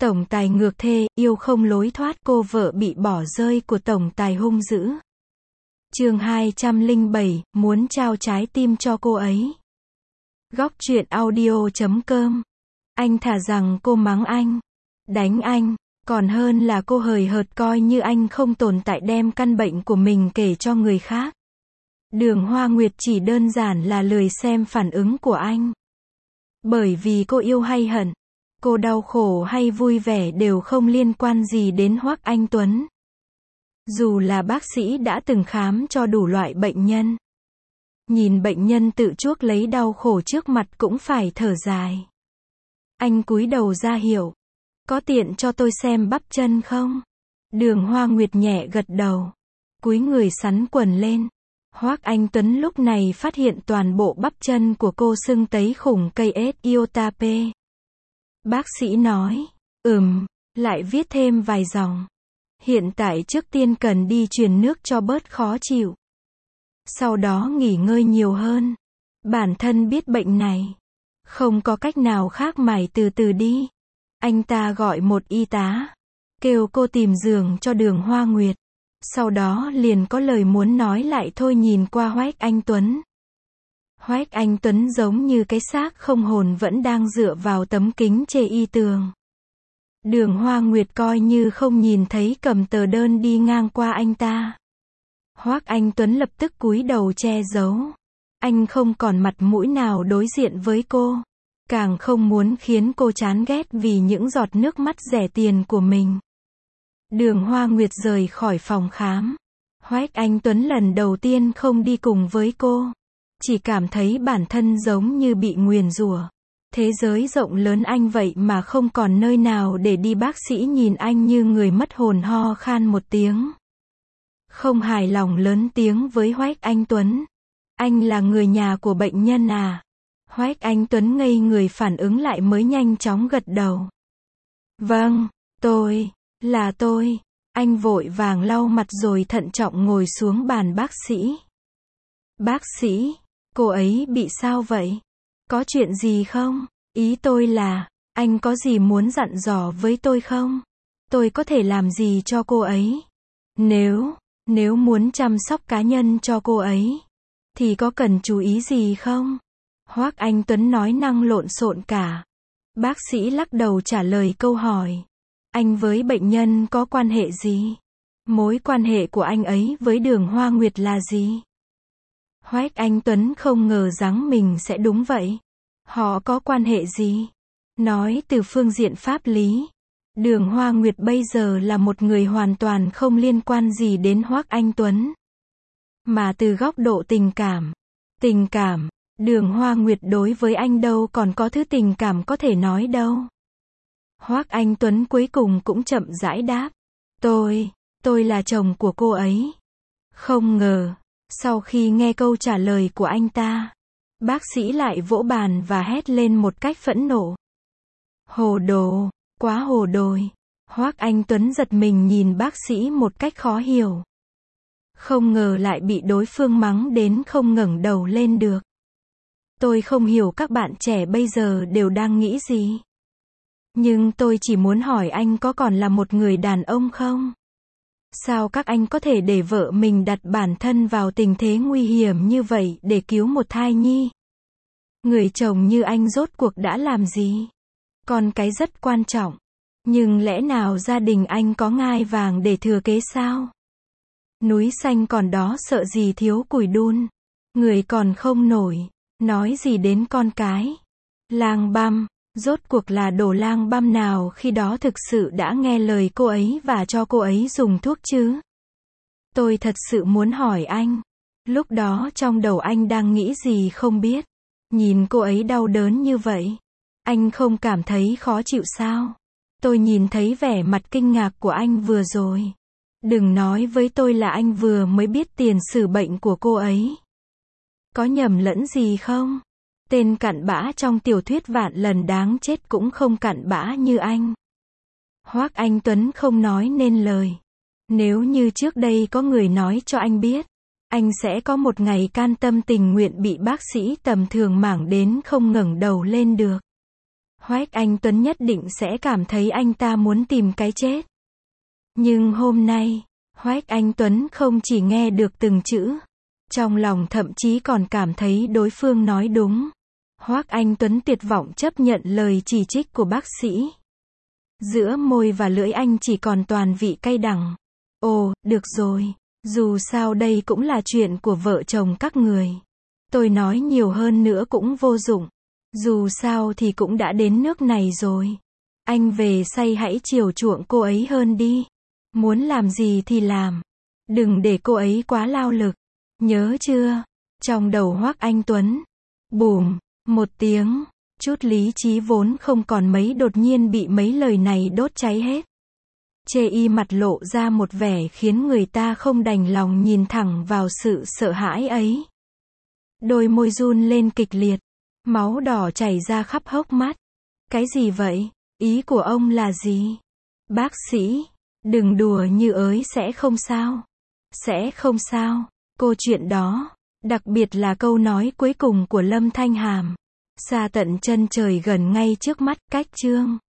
Tổng tài ngược thê, yêu không lối thoát, cô vợ bị bỏ rơi của tổng tài hung dữ. Chương 207, muốn trao trái tim cho cô ấy. Góc truyện audio.com. Anh thà rằng cô mắng anh, đánh anh, còn hơn là cô hời hợt coi như anh không tồn tại đem căn bệnh của mình kể cho người khác. Đường Hoa Nguyệt chỉ đơn giản là lười xem phản ứng của anh. Bởi vì cô yêu hay hận, cô đau khổ hay vui vẻ đều không liên quan gì đến Hoắc Anh Tuấn. Dù là bác sĩ đã từng khám cho đủ loại bệnh nhân. Nhìn bệnh nhân tự chuốc lấy đau khổ trước mặt cũng phải thở dài. Anh cúi đầu ra hiệu. Có tiện cho tôi xem bắp chân không? Đường Hoa Nguyệt nhẹ gật đầu. Cúi người xắn quần lên. Hoắc Anh Tuấn lúc này phát hiện toàn bộ bắp chân của cô sưng tấy khủng cây iotape. Bác sĩ nói, lại viết thêm vài dòng. Hiện tại trước tiên cần đi truyền nước cho bớt khó chịu. Sau đó nghỉ ngơi nhiều hơn. Bản thân biết bệnh này. Không có cách nào khác mải từ từ đi. Anh ta gọi một y tá. Kêu cô tìm giường cho Đường Hoa Nguyệt. Sau đó liền có lời muốn nói lại thôi nhìn qua Hoắc Anh Tuấn. Hoắc Anh Tuấn giống như cái xác không hồn vẫn đang dựa vào tấm kính chê y tường. Đường Hoa Nguyệt coi như không nhìn thấy cầm tờ đơn đi ngang qua anh ta. Hoắc Anh Tuấn lập tức cúi đầu che giấu. Anh không còn mặt mũi nào đối diện với cô. Càng không muốn khiến cô chán ghét vì những giọt nước mắt rẻ tiền của mình. Đường Hoa Nguyệt rời khỏi phòng khám. Hoắc Anh Tuấn lần đầu tiên không đi cùng với cô. Chỉ cảm thấy bản thân giống như bị nguyền rủa. Thế giới rộng lớn anh vậy mà không còn nơi nào để đi. Bác sĩ nhìn anh như người mất hồn ho khan một tiếng. Không hài lòng lớn tiếng với Hoắc Anh Tuấn. Anh là người nhà của bệnh nhân à? Hoắc Anh Tuấn ngây người phản ứng lại mới nhanh chóng gật đầu. Vâng, là tôi. Anh vội vàng lau mặt rồi thận trọng ngồi xuống bàn bác sĩ. Bác sĩ, cô ấy bị sao vậy? Có chuyện gì không? Ý tôi là, anh có gì muốn dặn dò với tôi không? Tôi có thể làm gì cho cô ấy? Nếu muốn chăm sóc cá nhân cho cô ấy, thì có cần chú ý gì không? Hoắc Anh Tuấn nói năng lộn xộn cả. Bác sĩ lắc đầu trả lời câu hỏi. Anh với bệnh nhân có quan hệ gì? Mối quan hệ của anh ấy với Đường Hoa Nguyệt là gì? Hoắc Anh Tuấn không ngờ rằng mình sẽ đúng vậy. Họ có quan hệ gì? Nói từ phương diện pháp lý, Đường Hoa Nguyệt bây giờ là một người hoàn toàn không liên quan gì đến Hoắc Anh Tuấn. Mà từ góc độ tình cảm, Đường Hoa Nguyệt đối với anh đâu còn có thứ tình cảm có thể nói đâu. Hoắc Anh Tuấn cuối cùng cũng chậm rãi đáp. Tôi là chồng của cô ấy. Không ngờ, sau khi nghe câu trả lời của anh ta, bác sĩ lại vỗ bàn và hét lên một cách phẫn nộ. Hồ đồ, quá hồ đồi. Hoắc Anh Tuấn giật mình nhìn bác sĩ một cách khó hiểu. Không ngờ lại bị đối phương mắng đến không ngẩng đầu lên được. Tôi không hiểu các bạn trẻ bây giờ đều đang nghĩ gì. Nhưng tôi chỉ muốn hỏi anh có còn là một người đàn ông không? Sao các anh có thể để vợ mình đặt bản thân vào tình thế nguy hiểm như vậy để cứu một thai nhi? Người chồng như anh rốt cuộc đã làm gì? Con cái rất quan trọng. Nhưng lẽ nào gia đình anh có ngai vàng để thừa kế sao? Núi xanh còn đó sợ gì thiếu củi đun. Người còn không nổi. Nói gì đến con cái? Lang băm. Rốt cuộc là đồ lang băm nào khi đó thực sự đã nghe lời cô ấy và cho cô ấy dùng thuốc chứ? Tôi thật sự muốn hỏi anh. Lúc đó trong đầu anh đang nghĩ gì không biết. Nhìn cô ấy đau đớn như vậy. Anh không cảm thấy khó chịu sao? Tôi nhìn thấy vẻ mặt kinh ngạc của anh vừa rồi. Đừng nói với tôi là anh vừa mới biết tiền sử bệnh của cô ấy. Có nhầm lẫn gì không? Tên cặn bã trong tiểu thuyết vạn lần đáng chết cũng không cặn bã như anh. Hoắc Anh Tuấn không nói nên lời. Nếu như trước đây có người nói cho anh biết, anh sẽ có một ngày can tâm tình nguyện bị bác sĩ tầm thường mảng đến không ngẩng đầu lên được. Hoác Anh Tuấn nhất định sẽ cảm thấy anh ta muốn tìm cái chết. Nhưng hôm nay, Hoác Anh Tuấn không chỉ nghe được từng chữ, trong lòng thậm chí còn cảm thấy đối phương nói đúng. Hoác Anh Tuấn tuyệt vọng chấp nhận lời chỉ trích của bác sĩ. Giữa môi và lưỡi anh chỉ còn toàn vị cay đắng. Ồ, được rồi. Dù sao đây cũng là chuyện của vợ chồng các người. Tôi nói nhiều hơn nữa cũng vô dụng. Dù sao thì cũng đã đến nước này rồi. Anh về say hãy chiều chuộng cô ấy hơn đi. Muốn làm gì thì làm. Đừng để cô ấy quá lao lực. Nhớ chưa? Trong đầu Hoác Anh Tuấn. Bùm, một tiếng. Chút lý trí vốn không còn mấy đột nhiên bị mấy lời này đốt cháy hết. Chê y mặt lộ ra một vẻ khiến người ta không đành lòng nhìn thẳng vào sự sợ hãi ấy. Đôi môi run lên kịch liệt. Máu đỏ chảy ra khắp hốc mắt. Cái gì vậy? Ý của ông là gì? Bác sĩ, đừng đùa như ới sẽ không sao. Sẽ không sao. Câu chuyện đó, đặc biệt là câu nói cuối cùng của Lâm Thanh Hàm. Xa tận chân trời gần ngay trước mắt, cách chương